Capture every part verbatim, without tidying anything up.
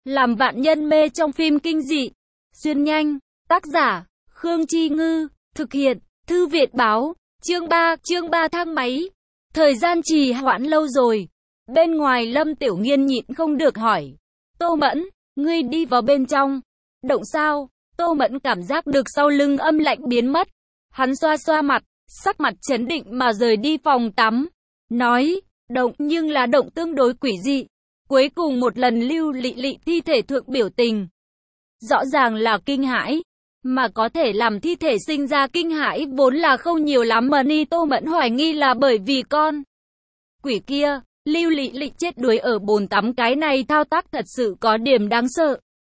Làm vạn nhân mê trong phim kinh dị. Xuyên nhanh. Tác giả, Khương Chi Ngư. Thực hiện, Thư Viện Báo. Chương ba, chương ba thang máy. Thời gian trì hoãn lâu rồi. Bên ngoài Lâm Tiểu Nghiên nhịn không được hỏi. Tô Mẫn, ngươi đi vào bên trong. Động sao? Tô Mẫn cảm giác được sau lưng âm lạnh biến mất. Hắn xoa xoa mặt, sắc mặt trấn định mà rời đi phòng tắm. Nói, động nhưng là động tương đối quỷ dị. Cuối cùng một lần Lưu Lị Lị thi thể thượng biểu tình. Rõ ràng là kinh hãi. Mà có thể làm thi thể sinh ra kinh hãi vốn là không nhiều lắm mà ni Tô Mẫn hoài nghi là bởi vì con quỷ kia. Lưu Lị Lị chết đuối ở bồn tắm, cái này thao tác thật sự có điểm đáng sợ.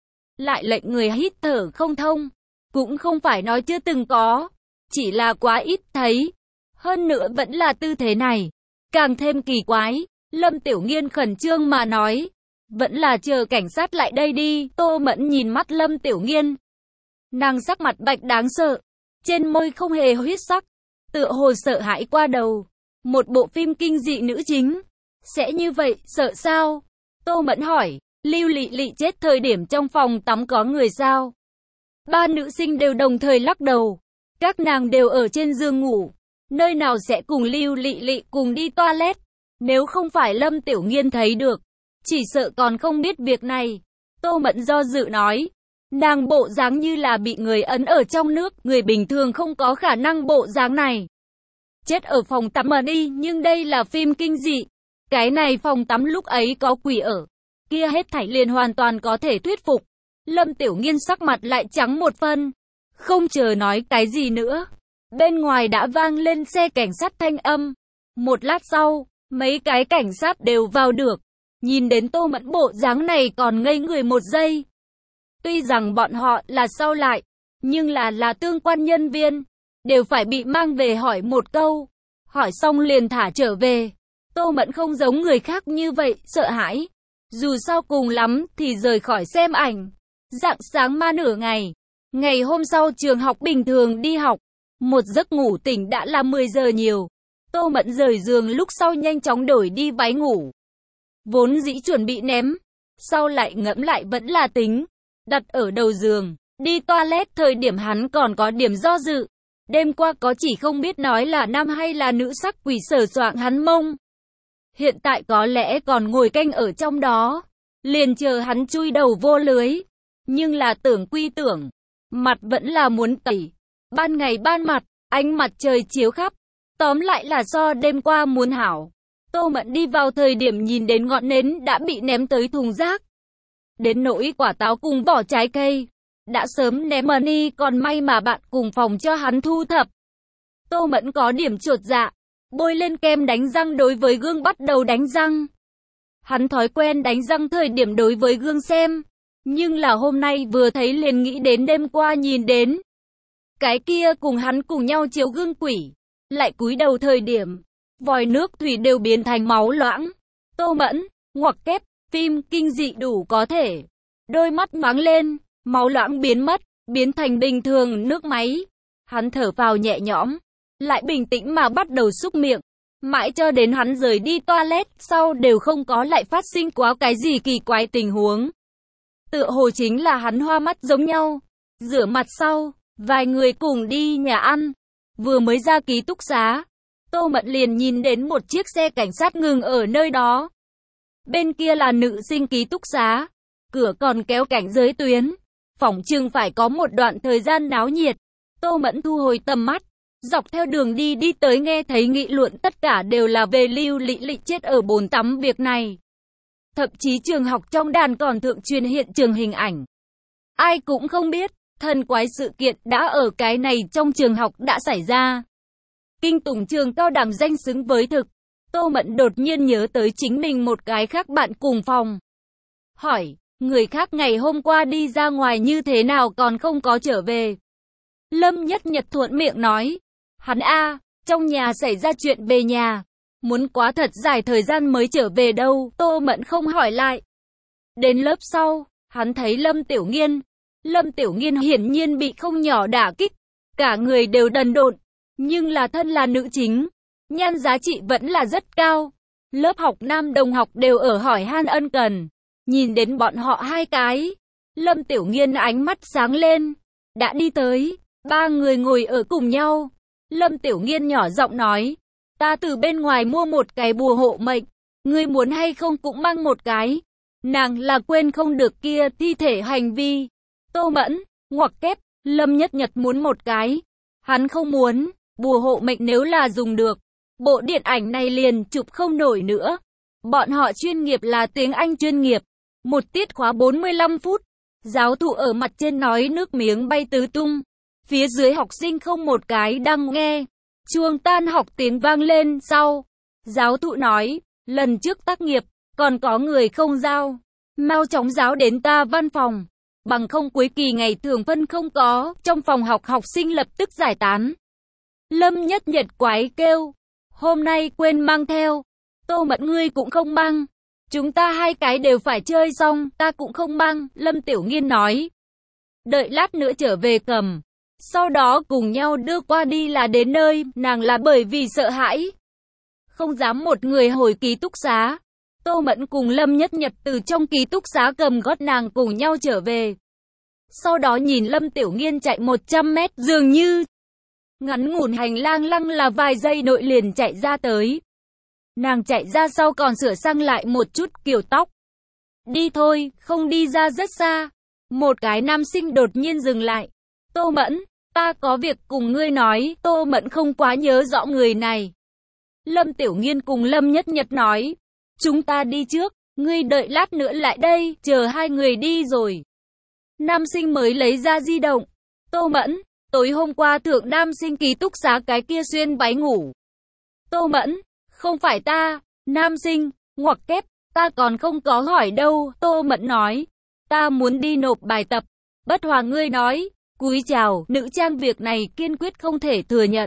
Lại lệnh người hít thở không thông. Cũng không phải nói chưa từng có, chỉ là quá ít thấy. Hơn nữa vẫn là tư thế này, càng thêm kỳ quái. Lâm Tiểu Nghiên khẩn trương mà nói, vẫn là chờ cảnh sát lại đây đi. Tô Mẫn nhìn mắt Lâm Tiểu Nghiên. Nàng sắc mặt bạch đáng sợ, trên môi không hề huyết sắc, tựa hồ sợ hãi qua đầu. Một bộ phim kinh dị nữ chính sẽ như vậy, sợ sao? Tô Mẫn hỏi. Lưu Lị Lị chết thời điểm trong phòng tắm có người sao? Ba nữ sinh đều đồng thời lắc đầu. Các nàng đều ở trên giường ngủ, nơi nào sẽ cùng Lưu Lị Lị cùng đi toilet? Nếu không phải Lâm Tiểu Nghiên thấy được, chỉ sợ còn không biết việc này. Tô Mẫn do dự nói. Nàng bộ dáng như là bị người ấn ở trong nước, người bình thường không có khả năng bộ dáng này. Chết ở phòng tắm mà đi, nhưng đây là phim kinh dị. Cái này phòng tắm lúc ấy có quỷ ở. Kia hết thảy liền hoàn toàn có thể thuyết phục. Lâm Tiểu Nghiên sắc mặt lại trắng một phân. Không chờ nói cái gì nữa. Bên ngoài đã vang lên xe cảnh sát thanh âm. Một lát sau, mấy cái cảnh sát đều vào được. Nhìn đến Tô Mẫn bộ dáng này còn ngây người một giây. Tuy rằng bọn họ là sau lại, nhưng là là tương quan nhân viên, đều phải bị mang về hỏi một câu. Hỏi xong liền thả trở về. Tô Mẫn không giống người khác như vậy, sợ hãi. Dù sao cùng lắm thì rời khỏi xem ảnh. Rạng sáng ma nửa ngày. Ngày hôm sau trường học bình thường đi học. Một giấc ngủ tỉnh đã là mười giờ nhiều. Tô Mẫn rời giường lúc sau nhanh chóng đổi đi váy ngủ. Vốn dĩ chuẩn bị ném, sau lại ngẫm lại vẫn là tính. Đặt ở đầu giường. Đi toilet thời điểm hắn còn có điểm do dự. Đêm qua có chỉ không biết nói là nam hay là nữ sắc quỷ sờ soạng hắn mông. Hiện tại có lẽ còn ngồi canh ở trong đó. Liền chờ hắn chui đầu vô lưới. Nhưng là tưởng quy tưởng. Mặt vẫn là muốn tẩy. Ban ngày ban mặt, ánh mặt trời chiếu khắp. Tóm lại là do đêm qua muốn hảo. Tô Mẫn đi vào thời điểm nhìn đến ngọn nến đã bị ném tới thùng rác. Đến nỗi quả táo cùng vỏ trái cây đã sớm ném mà đi, còn may mà bạn cùng phòng cho hắn thu thập. Tô Mẫn có điểm chột dạ, bôi lên kem đánh răng đối với gương bắt đầu đánh răng. Hắn thói quen đánh răng thời điểm đối với gương xem, nhưng là hôm nay vừa thấy liền nghĩ đến đêm qua nhìn đến. Cái kia cùng hắn cùng nhau chiếu gương quỷ, lại cúi đầu thời điểm, vòi nước thủy đều biến thành máu loãng. Tô Mẫn, ngoặc kép, phim kinh dị đủ có thể. Đôi mắt máng lên, máu loãng biến mất, biến thành bình thường nước máy. Hắn thở phào nhẹ nhõm, lại bình tĩnh mà bắt đầu súc miệng. Mãi cho đến hắn rời đi toilet sau đều không có lại phát sinh quá cái gì kỳ quái tình huống. Tựa hồ chính là hắn hoa mắt giống nhau. Rửa mặt sau, vài người cùng đi nhà ăn. Vừa mới ra ký túc xá, Tô Mẫn liền nhìn đến một chiếc xe cảnh sát ngừng ở nơi đó. Bên kia là nữ sinh ký túc xá, cửa còn kéo cảnh giới tuyến. Phỏng chừng phải có một đoạn thời gian náo nhiệt. Tô Mẫn thu hồi tầm mắt, dọc theo đường đi đi tới nghe thấy nghị luận tất cả đều là về Lưu Lị Lị chết ở bồn tắm việc này. Thậm chí trường học trong đàn còn thượng truyền hiện trường hình ảnh. Ai cũng không biết, thần quái sự kiện đã ở cái này trong trường học đã xảy ra. Kinh tủng trường cao đẳng danh xứng với thực. Tô Mẫn đột nhiên nhớ tới chính mình một cái khác bạn cùng phòng. Hỏi, người khác ngày hôm qua đi ra ngoài như thế nào còn không có trở về? Lâm Nhất Nhật thuận miệng nói. Hắn a, trong nhà xảy ra chuyện về nhà. Muốn quá thật dài thời gian mới trở về đâu. Tô Mẫn không hỏi lại. Đến lớp sau, hắn thấy Lâm Tiểu Nghiên. Lâm Tiểu Nghiên hiển nhiên bị không nhỏ đả kích. Cả người đều đần độn. Nhưng là thân là nữ chính, nhan giá trị vẫn là rất cao. Lớp học nam đồng học đều ở hỏi han ân cần. Nhìn đến bọn họ hai cái, Lâm Tiểu Nghiên ánh mắt sáng lên. Đã đi tới, ba người ngồi ở cùng nhau. Lâm Tiểu Nghiên nhỏ giọng nói, ta từ bên ngoài mua một cái bùa hộ mệnh, ngươi muốn hay không cũng mang một cái. Nàng là quên không được kia thi thể hành vi. Tô Mẫn, ngoặc kép, Lâm Nhất Nhật muốn một cái. Hắn không muốn, bùa hộ mệnh nếu là dùng được, bộ điện ảnh này liền chụp không nổi nữa. Bọn họ chuyên nghiệp là tiếng Anh chuyên nghiệp. Một tiết khóa bốn mươi lăm phút. Giáo thụ ở mặt trên nói nước miếng bay tứ tung. Phía dưới học sinh không một cái đang nghe. Chuông tan học tiếng vang lên sau. Giáo thụ nói, lần trước tác nghiệp, còn có người không giao. Mau chóng giáo đến ta văn phòng. Bằng không cuối kỳ ngày thường phân không có. Trong phòng học học sinh lập tức giải tán. Lâm Nhất Nhật quái kêu, hôm nay quên mang theo. Tô Mẫn ngươi cũng không mang. Chúng ta hai cái đều phải chơi xong, ta cũng không mang, Lâm Tiểu Nghiên nói. Đợi lát nữa trở về cầm. Sau đó cùng nhau đưa qua đi là đến nơi, nàng là bởi vì sợ hãi. Không dám một người hồi ký túc xá. Tô Mẫn cùng Lâm Nhất Nhật từ trong ký túc xá cầm gót nàng cùng nhau trở về. Sau đó nhìn Lâm Tiểu Nghiên chạy một trăm mét dường như. Ngắn ngủn hành lang lăng là vài giây nội liền chạy ra tới. Nàng chạy ra sau còn sửa sang lại một chút kiểu tóc. Đi thôi, không đi ra rất xa. Một cái nam sinh đột nhiên dừng lại. Tô Mẫn, ta có việc cùng ngươi nói. Tô Mẫn không quá nhớ rõ người này. Lâm Tiểu Nghiên cùng Lâm Nhất Nhật nói. Chúng ta đi trước, ngươi đợi lát nữa lại đây, chờ hai người đi rồi. Nam sinh mới lấy ra di động. Tô Mẫn, tối hôm qua thượng nam sinh ký túc xá cái kia xuyên váy ngủ. Tô Mẫn, không phải ta, nam sinh, ngoặc kép, ta còn không có hỏi đâu, Tô Mẫn nói. Ta muốn đi nộp bài tập. Bất Hòa ngươi nói, cúi chào, nữ trang việc này kiên quyết không thể thừa nhận.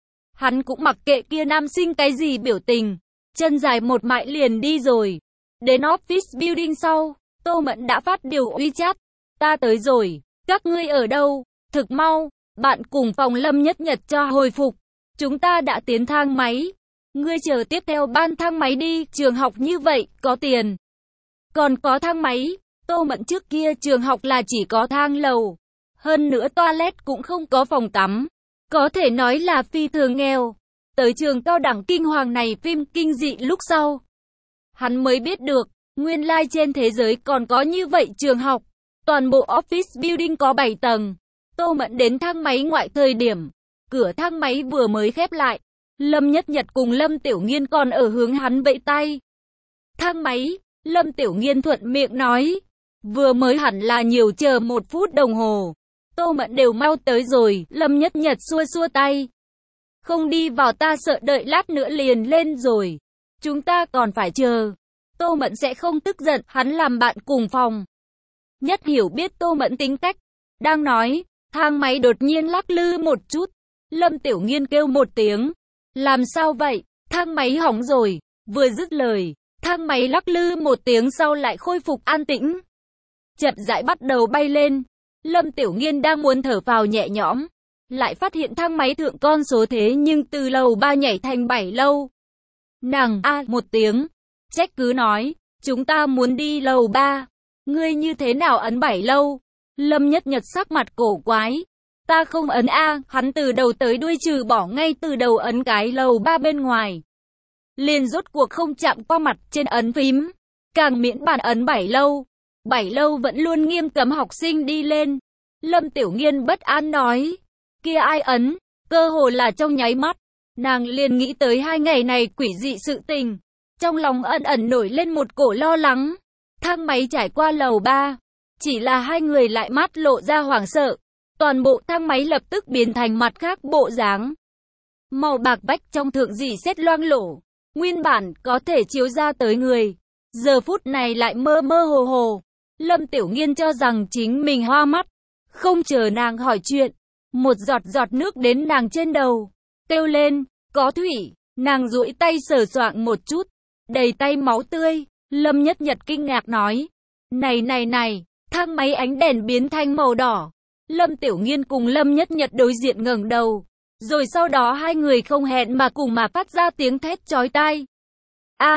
Hắn cũng mặc kệ kia nam sinh cái gì biểu tình, chân dài một mại liền đi rồi. Đến office building sau, Tô Mẫn đã phát điều WeChat. Ta tới rồi, các ngươi ở đâu? Thực mau, bạn cùng phòng Lâm Nhất Nhật cho hồi phục. Chúng ta đã tiến thang máy. Ngươi chờ tiếp theo ban thang máy đi, trường học như vậy, có tiền. Còn có thang máy, Tô Mẫn trước kia trường học là chỉ có thang lầu. Hơn nữa toilet cũng không có phòng tắm. Có thể nói là phi thường nghèo. Tới trường cao đẳng kinh hoàng này phim kinh dị lúc sau. Hắn mới biết được, nguyên lai trên thế giới còn có như vậy trường học. Toàn bộ office building có bảy tầng. Tô Mẫn đến thang máy ngoại thời điểm. Cửa thang máy vừa mới khép lại. Lâm Nhất Nhật cùng Lâm Tiểu Nghiên còn ở hướng hắn vẫy tay. Thang máy, Lâm Tiểu Nghiên thuận miệng nói. Vừa mới hẳn là nhiều chờ một phút đồng hồ. Tô Mẫn đều mau tới rồi, Lâm Nhất Nhật xua xua tay. Không đi vào ta sợ đợi lát nữa liền lên rồi. Chúng ta còn phải chờ. Tô Mẫn sẽ không tức giận, hắn làm bạn cùng phòng. Nhất hiểu biết Tô Mẫn tính cách. Đang nói, thang máy đột nhiên lắc lư một chút. Lâm Tiểu Nghiên kêu một tiếng. Làm sao vậy? Thang máy hỏng rồi. Vừa dứt lời, thang máy lắc lư một tiếng sau lại khôi phục an tĩnh. Chậm rãi bắt đầu bay lên. Lâm Tiểu Nghiên đang muốn thở phào nhẹ nhõm. Lại phát hiện thang máy thượng con số thế nhưng từ lầu ba nhảy thành bảy lâu. Nàng a một tiếng. Trách cứ nói, chúng ta muốn đi lầu ba. Ngươi như thế nào ấn bảy lâu? Lâm Nhất Nhật sắc mặt cổ quái. Ta không ấn A, hắn từ đầu tới đuôi trừ bỏ ngay từ đầu ấn cái lầu ba bên ngoài. Liền rốt cuộc không chạm qua mặt trên ấn phím. Càng miễn bàn ấn bảy lâu. Bảy lâu vẫn luôn nghiêm cấm học sinh đi lên. Lâm Tiểu Nghiên bất an nói. Kia ai ấn? Cơ hồ là trong nháy mắt. Nàng liền nghĩ tới hai ngày này quỷ dị sự tình. Trong lòng ẩn ẩn nổi lên một cổ lo lắng. Thang máy trải qua lầu ba. Chỉ là hai người lại mắt lộ ra hoảng sợ. Toàn bộ thang máy lập tức biến thành mặt khác bộ dáng. Màu bạc vách trong thượng dì xét loang lổ. Nguyên bản có thể chiếu ra tới người. Giờ phút này lại mơ mơ hồ hồ. Lâm Tiểu Nghiên cho rằng chính mình hoa mắt. Không chờ nàng hỏi chuyện. Một giọt giọt nước đến nàng trên đầu. Kêu lên, có thủy. Nàng duỗi tay sờ soạng một chút. Đầy tay máu tươi. Lâm Nhất Nhật kinh ngạc nói. Này này này, thang máy ánh đèn biến thành màu đỏ. Lâm Tiểu Nghiên cùng Lâm Nhất Nhật đối diện ngẩng đầu. Rồi sau đó hai người không hẹn mà cùng mà phát ra tiếng thét chói tai. A,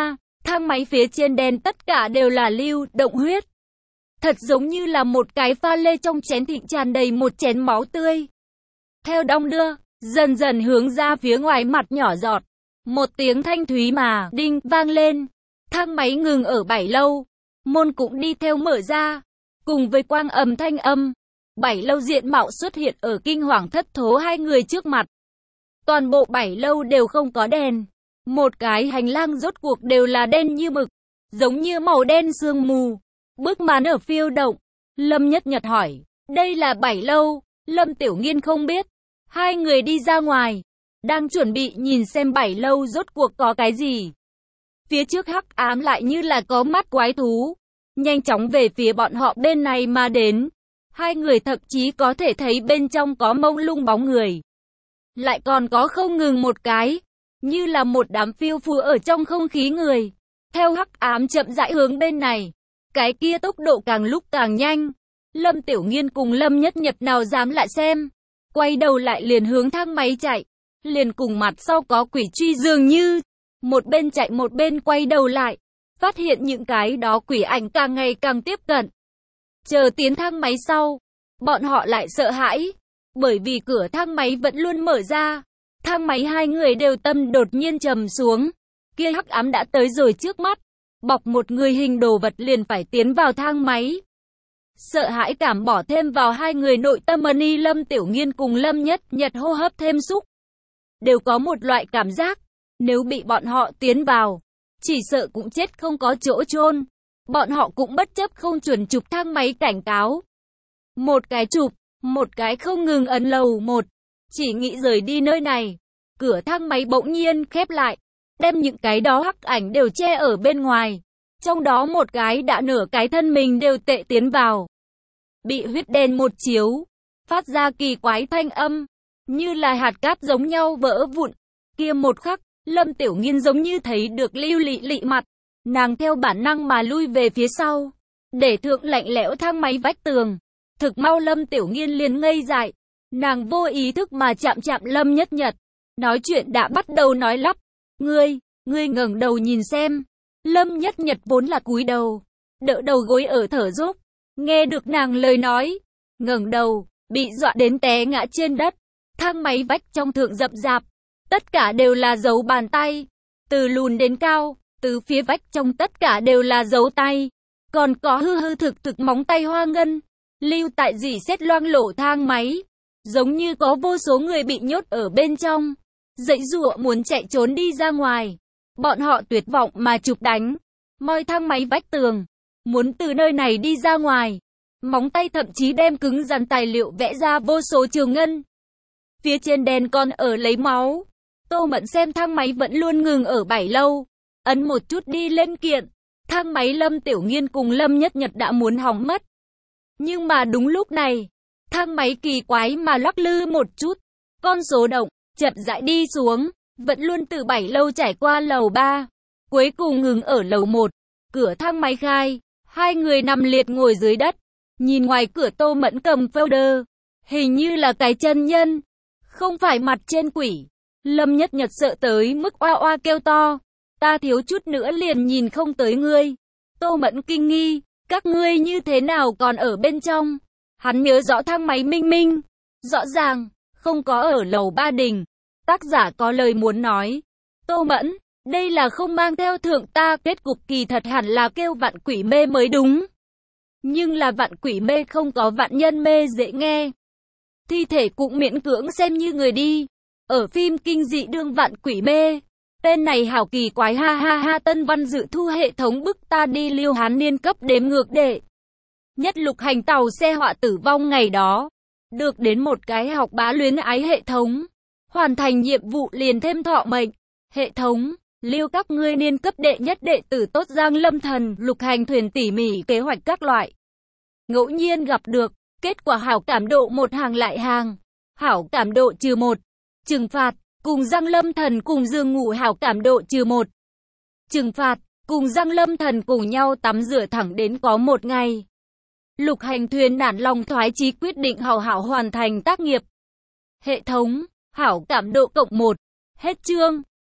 Thang máy phía trên đen tất cả đều là lưu động huyết. Thật giống như là một cái pha lê trong chén thịt tràn đầy một chén máu tươi. Theo đong đưa, dần dần hướng ra phía ngoài mặt nhỏ giọt. Một tiếng thanh thúy mà đinh vang lên. Thang máy ngừng ở bảy lâu. Môn cũng đi theo mở ra. Cùng với quang ầm thanh âm, bảy lâu diện mạo xuất hiện ở kinh hoàng thất thố hai người trước mặt. Toàn bộ bảy lâu đều không có đèn. Một cái hành lang rốt cuộc đều là đen như mực, giống như màu đen sương mù. Bức màn ở phiêu động. Lâm Nhất Nhật hỏi, đây là bảy lâu. Lâm Tiểu Nghiên không biết. Hai người đi ra ngoài, đang chuẩn bị nhìn xem bảy lâu rốt cuộc có cái gì. Phía trước hắc ám lại như là có mắt quái thú, nhanh chóng về phía bọn họ bên này mà đến. Hai người thậm chí có thể thấy bên trong có mông lung bóng người. Lại còn có không ngừng một cái, như là một đám phiêu phù ở trong không khí người. Theo hắc ám chậm rãi hướng bên này, cái kia tốc độ càng lúc càng nhanh. Lâm Tiểu Nghiên cùng Lâm Nhất Nhật nào dám lại xem, quay đầu lại liền hướng thang máy chạy, liền cùng mặt sau có quỷ truy dường như. Một bên chạy một bên quay đầu lại, phát hiện những cái đó quỷ ảnh càng ngày càng tiếp cận. Chờ tiến thang máy sau, bọn họ lại sợ hãi, bởi vì cửa thang máy vẫn luôn mở ra. Thang máy hai người đều tâm đột nhiên trầm xuống, kia hắc ám đã tới rồi trước mắt, bọc một người hình đồ vật liền phải tiến vào thang máy. Sợ hãi cảm bỏ thêm vào hai người nội tâm ni Lâm Tiểu Nghiên cùng Lâm Nhất Nhật hô hấp thêm xúc. Đều có một loại cảm giác, nếu bị bọn họ tiến vào, chỉ sợ cũng chết không có chỗ chôn. Bọn họ cũng bất chấp không chuẩn chụp thang máy cảnh cáo. Một cái chụp, một cái không ngừng ấn lầu một, chỉ nghĩ rời đi nơi này. Cửa thang máy bỗng nhiên khép lại, đem những cái đó hắc ảnh đều che ở bên ngoài. Trong đó một cái đã nửa cái thân mình đều tệ tiến vào. Bị huyết đen một chiếu, phát ra kỳ quái thanh âm, như là hạt cát giống nhau vỡ vụn. Kia một khắc, Lâm Tiểu Nghiên giống như thấy được Lưu Lị Lị mặt. Nàng theo bản năng mà lui về phía sau, để thượng lạnh lẽo thang máy vách tường. Thực mau Lâm Tiểu Nghiên liền ngây dại. Nàng vô ý thức mà chạm chạm Lâm Nhất Nhật. Nói chuyện đã bắt đầu nói lắp. Ngươi, ngươi ngẩng đầu nhìn xem. Lâm Nhất Nhật vốn là cúi đầu, đỡ đầu gối ở thở dốc. Nghe được nàng lời nói, ngẩng đầu, bị dọa đến té ngã trên đất. Thang máy vách trong thượng rậm rạp, tất cả đều là dấu bàn tay. Từ lùn đến cao, từ phía vách trong tất cả đều là dấu tay. Còn có hư hư thực thực móng tay hoa ngân, lưu tại dỉ xét loang lổ thang máy. Giống như có vô số người bị nhốt ở bên trong, giãy giụa muốn chạy trốn đi ra ngoài. Bọn họ tuyệt vọng mà chụp đánh, moi thang máy vách tường, muốn từ nơi này đi ra ngoài. Móng tay thậm chí đem cứng rắn tài liệu vẽ ra vô số trường ngân. Phía trên đèn còn ở lấy máu. Tô Mẫn xem thang máy vẫn luôn ngừng ở bảy lâu, ấn một chút đi lên kiện. Thang máy Lâm Tiểu Nghiên cùng Lâm Nhất Nhật đã muốn hỏng mất. Nhưng mà đúng lúc này, thang máy kỳ quái mà lắc lư một chút. Con số động, chậm rãi đi xuống, vẫn luôn từ bảy lâu trải qua lầu ba. Cuối cùng ngừng ở lầu một. Cửa thang máy khai, hai người nằm liệt ngồi dưới đất. Nhìn ngoài cửa Tô Mẫn cầm folder, hình như là cái chân nhân, không phải mặt trên quỷ. Lâm Nhất Nhật sợ tới mức oa oa kêu to. Ta thiếu chút nữa liền nhìn không tới ngươi. Tô Mẫn kinh nghi, các ngươi như thế nào còn ở bên trong? Hắn nhớ rõ thang máy minh minh, rõ ràng, không có ở lầu ba đình. Tác giả có lời muốn nói. Tô Mẫn, đây là không mang theo thượng ta, kết cục kỳ thật hẳn là kêu vạn quỷ mê mới đúng. Nhưng là vạn quỷ mê không có vạn nhân mê dễ nghe. Thi thể cũng miễn cưỡng xem như người đi. Ở phim kinh dị đương vạn quỷ mê. Tên này hảo kỳ quái ha ha ha. Tân văn dự thu hệ thống bức ta đi Liêu Hán niên cấp đếm ngược đệ nhất lục hành tàu xe họa tử vong ngày đó. Được đến một cái học bá luyến ái hệ thống. Hoàn thành nhiệm vụ liền thêm thọ mệnh. Hệ thống, Liêu các ngươi niên cấp đệ nhất đệ tử tốt Giang Lâm Thần, lục hành thuyền tỉ mỉ kế hoạch các loại. Ngẫu nhiên gặp được, kết quả hảo cảm độ một hàng lại hàng. Hảo cảm độ trừ một. Trừng phạt, cùng Giang Lâm Thần cùng giường ngủ hảo cảm độ trừ một. Trừng phạt, cùng Giang Lâm Thần cùng nhau tắm rửa thẳng đến có một ngày. Lục hành thuyền nản lòng thoái chí quyết định hảo hảo hoàn thành tác nghiệp. Hệ thống, hảo cảm độ cộng một. Hết chương.